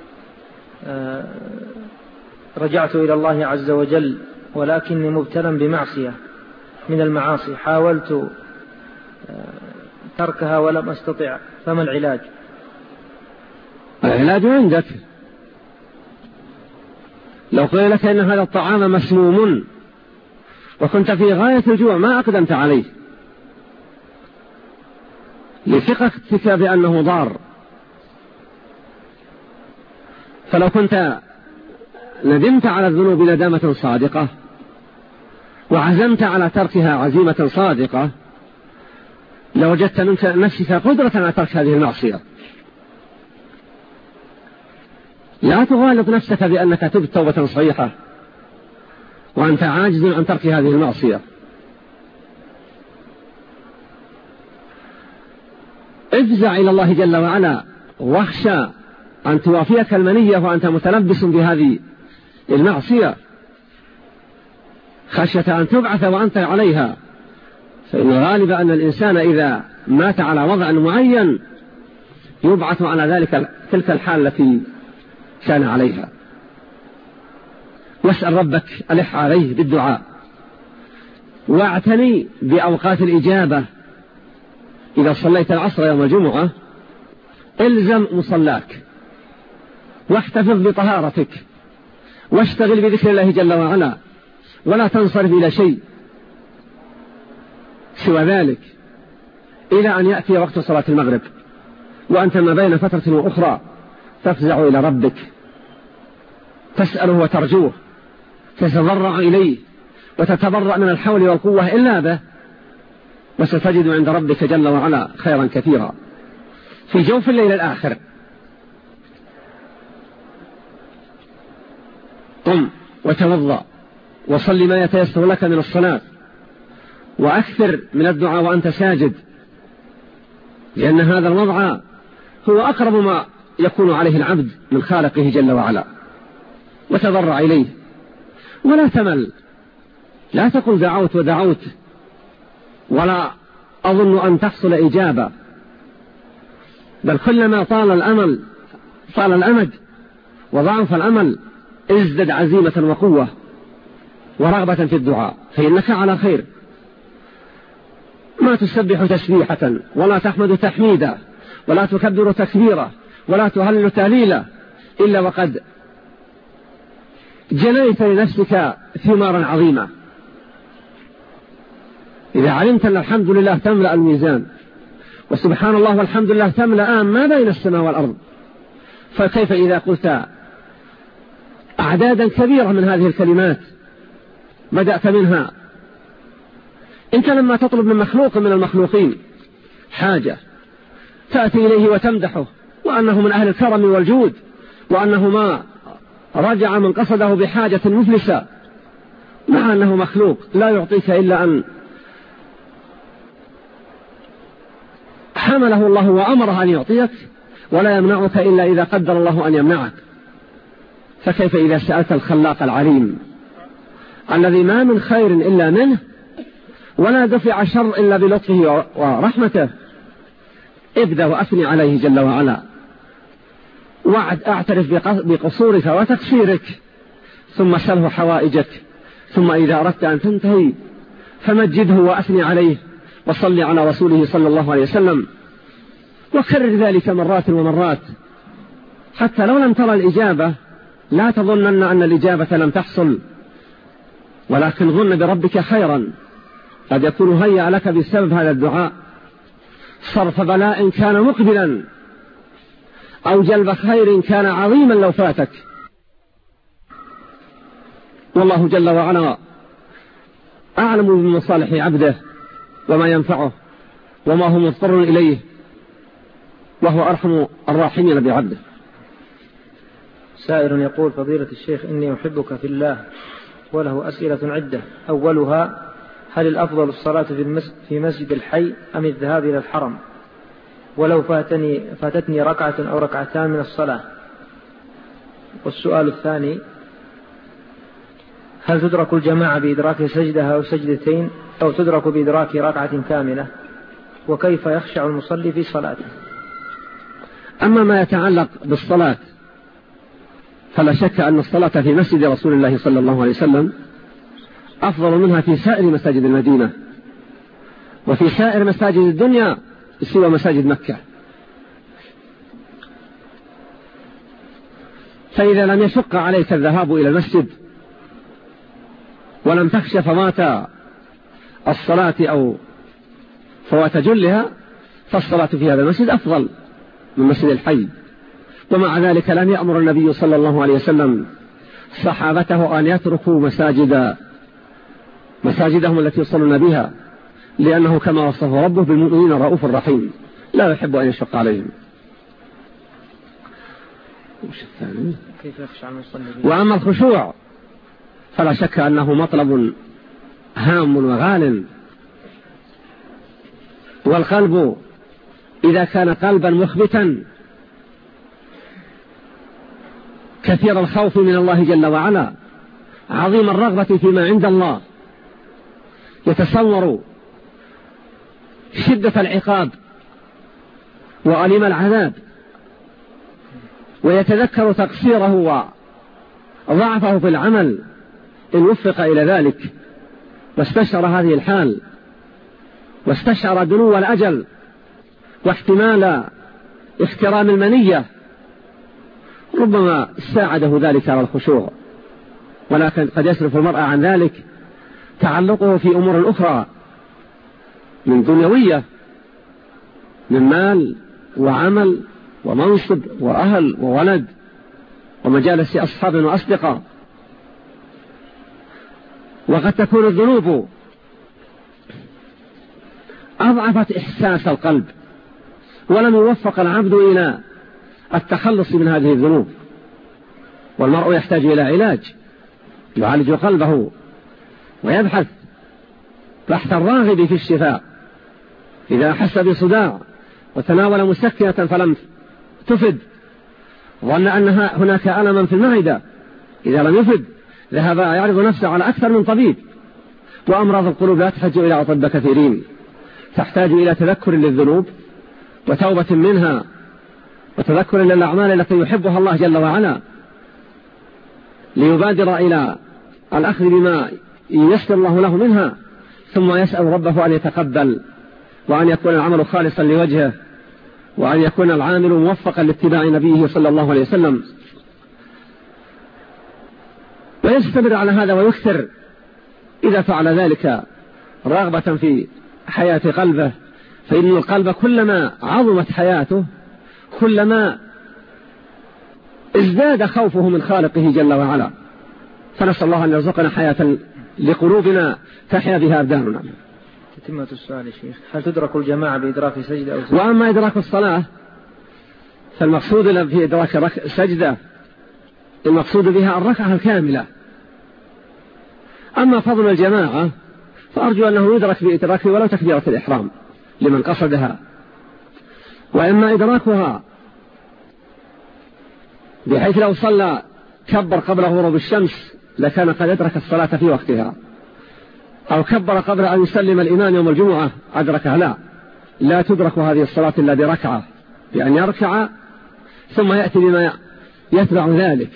رجعت إلى الله عز وجل ولكني مبتلى بمعصية من المعاصي، حاولت تركها ولم أستطع، فما العلاج؟ العلاج عندك. لو قيل لك إن هذا الطعام مسموم وكنت في غاية الجوع ما أقدمت عليه لثقتك بأنه ضار، فلو كنت ندمت على الذنوب ندامة صادقة وعزمت على تركها عزيمة صادقة لوجدت منك نفسك قدرة على ترك هذه المعصية. لا تغالط نفسك بأنك تبت توبة صحيحة وأنت عاجز عن ترك هذه المعصية. افزع إلى الله جل وعلا واخشى أن توافيك المنية وأنت متلبس بهذه المعصية، خشية أن تبعث وأنت عليها. فإن غالب أن الإنسان إذا مات على وضع معين يبعث على ذلك تلك الحال التي كان عليها. واسأل ربك ألح عليه بالدعاء، واعتني بأوقات الإجابة. إذا صليت العصر يوم الجمعة الزم مصلاك واحتفظ بطهارتك واشتغل بذكر الله جل وعلا، ولا تنصرف إلى شيء سوى ذلك إلى أن يأتي وقت صلاة المغرب وأنت ما بين فترة وأخرى تفزع إلى ربك، تسأله وترجوه، تتضرع إليه وتتبرأ من الحول والقوة إلا به، وستجد عند ربك جل وعلا خيرا كثيرا. في جوف الليل الآخر قم وتوضأ وصل ما يتيسر لك من الصلاة، وأكثر من الدعاء وأنت ساجد، لأن هذا الوضع هو أقرب ما يكون عليه العبد من خالقه جل وعلا. وتضرع إليه ولا تمل، لا تقل دعوت ودعوت ولا أظن أن تحصل إجابة، بل كلما طال الأمل طال الأمد وضعف الأمل ازدد عزيمة وقوة ورغبة في الدعاء، فإنك على خير. ما تسبح تسبيحة ولا تحمد تحميدا ولا تكبر تكبيرا ولا تهلل تهليلا إلا وقد جنيت لنفسك ثمارا عظيمة. إذا علمت أن الحمد لله تملأ الميزان وسبحان الله والحمد لله تملأ ما بين السماء والأرض، فكيف إذا قلت أعدادا كبيرة من هذه الكلمات بدأت منها؟ أنت لما تطلب من مخلوق من المخلوقين حاجة تأتي إليه وتمدحه وأنه من أهل الكرم والجود وأنه ما رجع من قصده بحاجة مفلسة، مع أنه مخلوق لا يعطيك إلا أن حمله الله وأمره أن يعطيك، ولا يمنعك إلا إذا قدر الله أن يمنعك. فكيف إذا سألت الخلاق العليم الذي ما من خير إلا منه ولا دفع شر إلا بلطفه ورحمته؟ ابدأ وأثني عليه جل وعلا، وعد أعترف بقصورك وتقصيرك، ثم سله حوائجك، ثم إذا أردت أن تنتهي فمجده وأثني عليه وصل على رسوله صلى الله عليه وسلم، وكرر ذلك مرات ومرات حتى لو لم ترى الإجابة لا تظنن أن الإجابة لم تحصل، ولكن ظن بربك خيرا، قد يكون هيأ لك بسبب هذا الدعاء صرف بلاء كان مقبلا أو جلب خير كان عظيما لو فاتك. والله جل وعلا أعلم بمصالح عبده وما ينفعه وما هو مضطر إليه، وهو أرحم الراحمين بعبده. سائر يقول: فضيلة الشيخ، إني أحبك في الله، وله أسئلة عدة. أولها: هل الأفضل الصلاة في مسجد الحي أم الذهاب إلى الحرم؟ ولو فاتني فاتتني ركعة أو ركعتان من الصلاة. والسؤال الثاني: هل تدرك الجماعة بإدراك سجدة أو سجدتين، أو تدرك بإدراك ركعة كاملة؟ وكيف يخشع المصلي في صلاته؟ أما ما يتعلق بالصلاة فلا شك أن الصلاة في مسجد رسول الله صلى الله عليه وسلم أفضل منها في سائر مساجد المدينة وفي سائر مساجد الدنيا سوى مساجد مكة. فإذا لم يشق عليك الذهاب إلى المسجد ولم تخش فوات الصلاة أو فوات جلها، فالصلاة في هذا المسجد أفضل من مسجد الحي. ومع ذلك لم يأمر النبي صلى الله عليه وسلم صحابته أن يتركوا مساجد مساجدهم التي يصلون بها، لأنه كما وصف ربه بالمؤمنين رؤوف رحيم لا يحب أن يشق عليهم. كيف يخشع المصلي؟ وأما الخشوع فلا شك أنه مطلب هام وغال، والقلب إذا كان قلبا مخبتا كثير الخوف من الله جل وعلا عظيم الرغبة فيما عند الله، يتصور شدة العقاب وألم العذاب، ويتذكر تقصيره وضعفه في العمل إن وفق إلى ذلك، واستشعر هذه الحال واستشعر دنو الأجل واحتمال احترام المنية، ربما ساعده ذلك على الخشوع. ولكن قد يصرف المرء عن ذلك تعلقه في أمور أخرى من دنيوية، من مال وعمل ومنصب وأهل وولد ومجالس أصحاب وأصدقاء. وقد تكون الذنوب أضعفت إحساس القلب، ولم يوفق العبد إلى التخلص من هذه الذنوب، والمرء يحتاج إلى علاج يعالج قلبه ويبحث بحث الراغب في الشفاء. إذا أحس بصداع وتناول مسكنة فلم تفد، ظن أن هناك ألما في المعدة، إذا لم يفد ذهب يعرض نفسه على أكثر من طبيب. وأمراض القلوب لا تحتاج إلى أطباء كثيرين، تحتاج إلى تذكر للذنوب وتوبة منها وتذكر للأعمال التي يحبها الله جل وعلا، ليبادر إلى الأخذ بما ييسر الله له منها، ثم يسأل ربه أن يتقبل، وأن يكون العمل خالصا لوجهه، وأن يكون العامل موفقا لاتباع نبيه صلى الله عليه وسلم. ويستمر على هذا ويكثر إذا فعل ذلك رغبة في حياة قلبه، فإن القلب كلما عظمت حياته كلما ازداد خوفه من خالقه جل وعلا. فنسأل الله أن يرزقنا حياة لقلوبنا تحيا بها أبداننا. تتمة السؤال يا شيخ: هل تدرك الجماعة بإدراك سجدة أو سجدة؟ وأما إدراك الصلاة فالمقصود في إدراك سجدة المقصود بها الركعة الكاملة. أما فضل الجماعة فأرجو أنه يدرك بإدراك ولو تكبيرة الإحرام لمن قصدها، وإما إدراكها بحيث لو صلى كبر قبل غروب الشمس لكان قد أدرك الصلاة في وقتها، أو كبر قبل أن يسلم الإمام يوم الجمعة أدركها. لا لا تدرك هذه الصلاة إلا بركعة، بأن يركع ثم يأتي بما يتبع ذلك.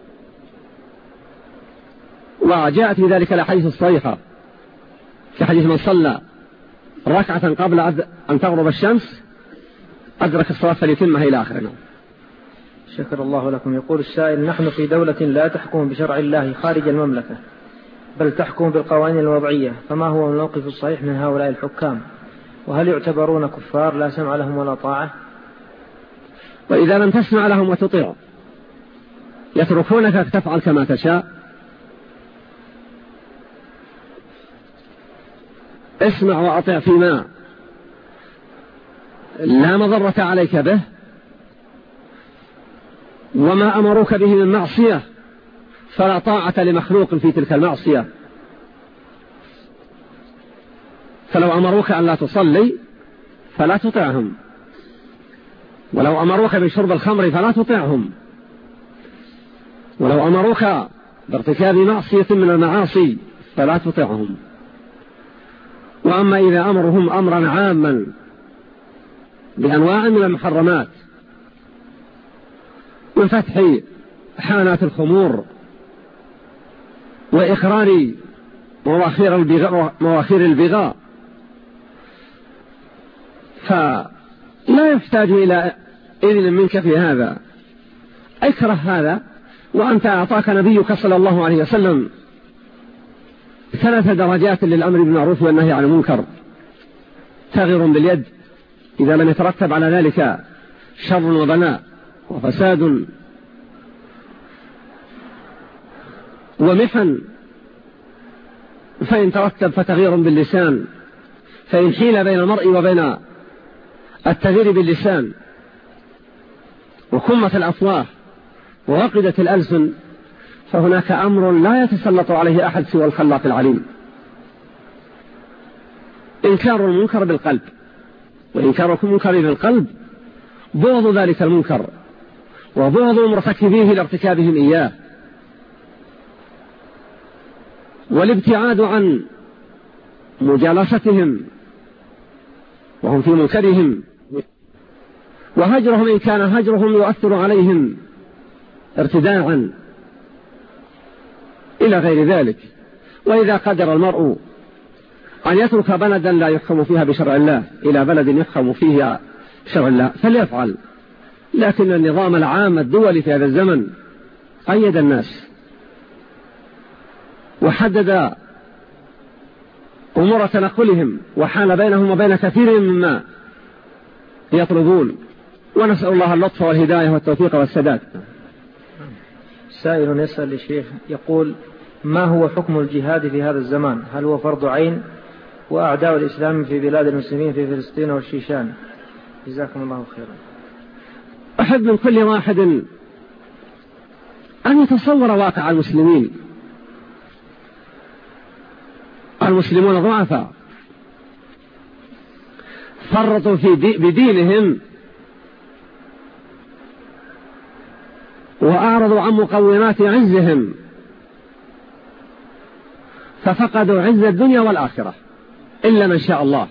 وجاءت في ذلك الأحاديث الصحيحة في حديث من صلى ركعة قبل أن تغرب الشمس أدرك الصلاة فليتمها إلى آخرنا. شكر الله لكم. يقول السائل: نحن في دولة لا تحكم بشرع الله خارج المملكة، بل تحكم بالقوانين الوضعية، فما هو الموقف الصحيح من هؤلاء الحكام؟ وهل يعتبرون كفار لا سمع لهم ولا طاعة؟ وإذا لم تسمع لهم وتطيع يتركونك تفعل كما تشاء، اسمع وأطع فيما لا مضرة عليك به، وما أمروك به من معصية فلا طاعة لمخلوق في تلك المعصية. فلو أمروك أن لا تصلي فلا تطعهم، ولو أمروك بشرب الخمر فلا تطعهم، ولو أمروك بارتكاب معصية من المعاصي فلا تطعهم. وأما إذا أمرهم أمرا عاما بأنواع من المحرمات، من فتح حانات الخمور وإخراج مواخير البغاء, مواخير البغاء فلا يحتاج إلى إذن منك في هذا، اكره هذا. وأنت أعطاك نبيك صلى الله عليه وسلم ثلاث درجات للأمر بالمعروف والنهي عن المنكر: تغير باليد إذا لم يترتب على ذلك شر وبلاء وفساد ومحن، فإن ترتب فتغير باللسان، فإن حيل بين المرء وبين التغيير باللسان وكمة الأفواه ووقدت الألسن فهناك أمر لا يتسلط عليه أحد سوى الخلاق العليم: إنكار المنكر بالقلب. وإنكار المنكر بالقلب بغض ذلك المنكر وبغض مرتكبيه لارتكابهم إياه، والابتعاد عن مجالستهم وهم في منكرهم، وهجرهم إن كان هجرهم يؤثر عليهم ارتداعا إلى غير ذلك. وإذا قدر المرء أن يترك بلدا لا يحكم فيها بشرع الله إلى بلد يحكم فيها شرع الله فليفعل، لكن النظام العام الدولي في هذا الزمن قيد الناس وحدد أمور تنقلهم وحال بينهم وبين كثير مما يطلبون، ونسأل الله اللطف والهداية والتوفيق والسداد. سائل يسأل الشيخ يقول: ما هو حكم الجهاد في هذا الزمان؟ هل هو فرض عين؟ وأعداء الإسلام في بلاد المسلمين في فلسطين والشيشان. جزاكم الله خيرا. أحب من كل واحد أن يتصور واقع المسلمين. المسلمون ضعفاء فرطوا في دي بدينهم وأعرضوا عن مقومات عزهم ففقدوا عز الدنيا والآخرة إلا من شاء الله.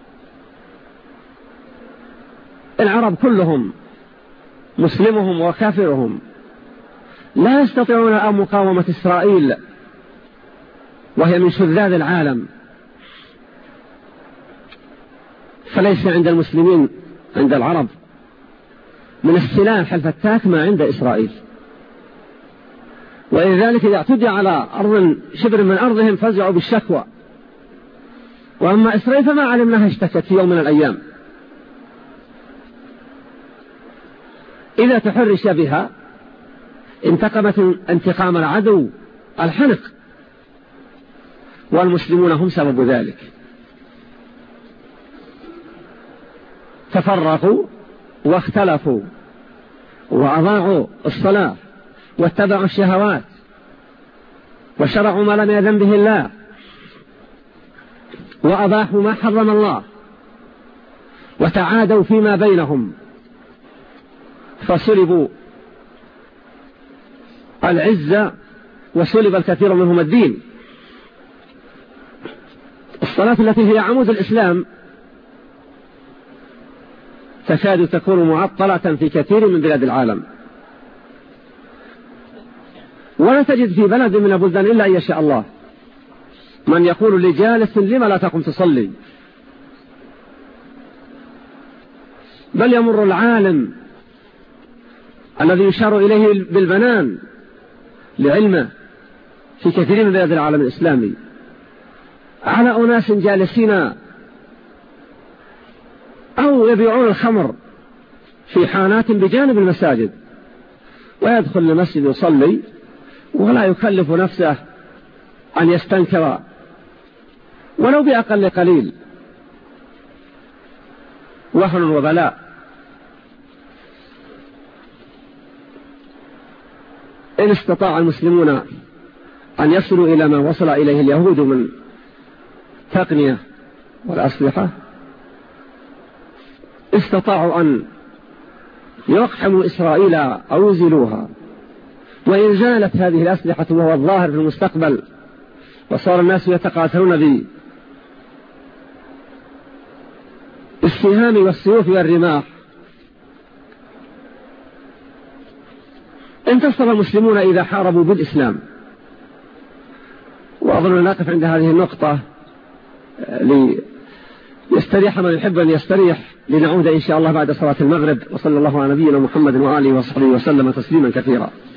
العرب كلهم مسلمهم وكافرهم لا يستطيعون أن مقاومة إسرائيل وهي من شذاذ العالم، فليس عند المسلمين عند العرب من السلاح الفتاك ما عند إسرائيل، ولذلك إذا اعتدي على أرض شبر من أرضهم فزعوا بالشكوى. وأما إسرائيل فما علمناها اشتكت في يوم من الأيام، إذا تحرش بها انتقمت انتقام العدو الحنق، والمسلمون هم سبب ذلك. تفرقوا واختلفوا وأضاعوا الصلاة واتبعوا الشهوات وشرعوا ما لم يأذن به الله وأباحوا ما حرم الله وتعادوا فيما بينهم فسلبوا العزة وسلب الكثير منهم الدين. الصلاة التي هي عمود الإسلام تكاد تكون معطلة في كثير من بلاد العالم، ولا تجد في بلد من البلدان إلا أن يشاء الله من يقول لجالس لما لا تقم تصلي، بل يمر العالم الذي يشار إليه بالبنان لعلمه في كثير من بلاد العالم الإسلامي على أناس جالسين أو يبيعون الخمر في حانات بجانب المساجد، ويدخل المسجد يصلي ولا يكلف نفسه أن يستنكر ولو بأقل قليل، وهن وبلاء. إن استطاع المسلمون أن يصلوا إلى ما وصل إليه اليهود من تقنية والأسلحة، استطاعوا أن يقحموا إسرائيل أو يزيلوها. وإن زالت هذه الأسلحة وهو الظاهر في المستقبل وصار الناس يتقاتلون بالسهام والسيوف والرماح، انتصر المسلمون إذا حاربوا بالإسلام. وأظن نقف عند هذه النقطة ليستريح من يحب أن يستريح، لنعود إن شاء الله بعد صلاة المغرب. وصلى الله على نبينا محمد وآله وصحبه وسلم تسليما كثيرا.